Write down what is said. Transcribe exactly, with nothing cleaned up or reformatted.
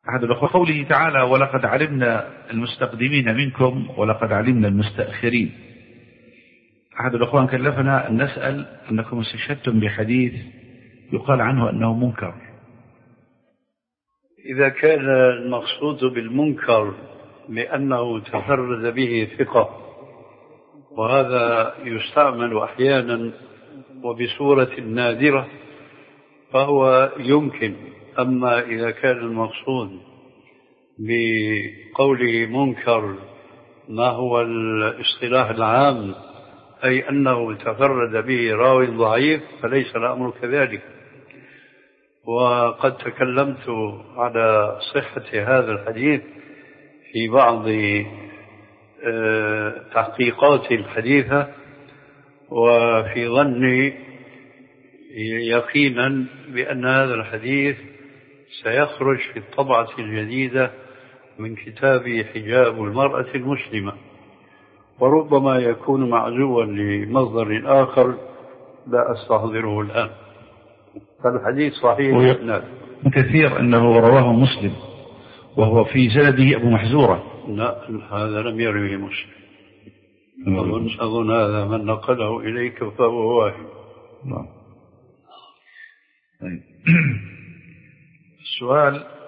أحد الأخوة قوله تعالى ولقد علمنا المستقدمين منكم ولقد علمنا المستأخرين. أحد الأخوان كلفنا أن نسأل أنكم استشهدتم بحديث يقال عنه أنه منكر. إذا كان المقصود بالمنكر لأنه تفرد به ثقة، وهذا يستعمل أحيانا وبصورة نادرة، فهو يمكن. أما إذا كان المقصود بقوله منكر ما هو الاصطلاح العام، أي أنه تفرد به راوي ضعيف، فليس الأمر كذلك. وقد تكلمت على صحة هذا الحديث في بعض تحقيقات الحديثة، وفي ظني يقينا بأن هذا الحديث سيخرج في الطبعة الجديدة من كتاب حجاب المرأة المسلمة، وربما يكون معزوا لمصدر آخر لا أستحضره الآن. فالحديث صحيح كثير أنه رواه مسلم وهو في سنده أبو محزورة. لا، هذا لم يروه مسلم. أظن, أظن هذا من نقله إليك فهو واحد. السؤال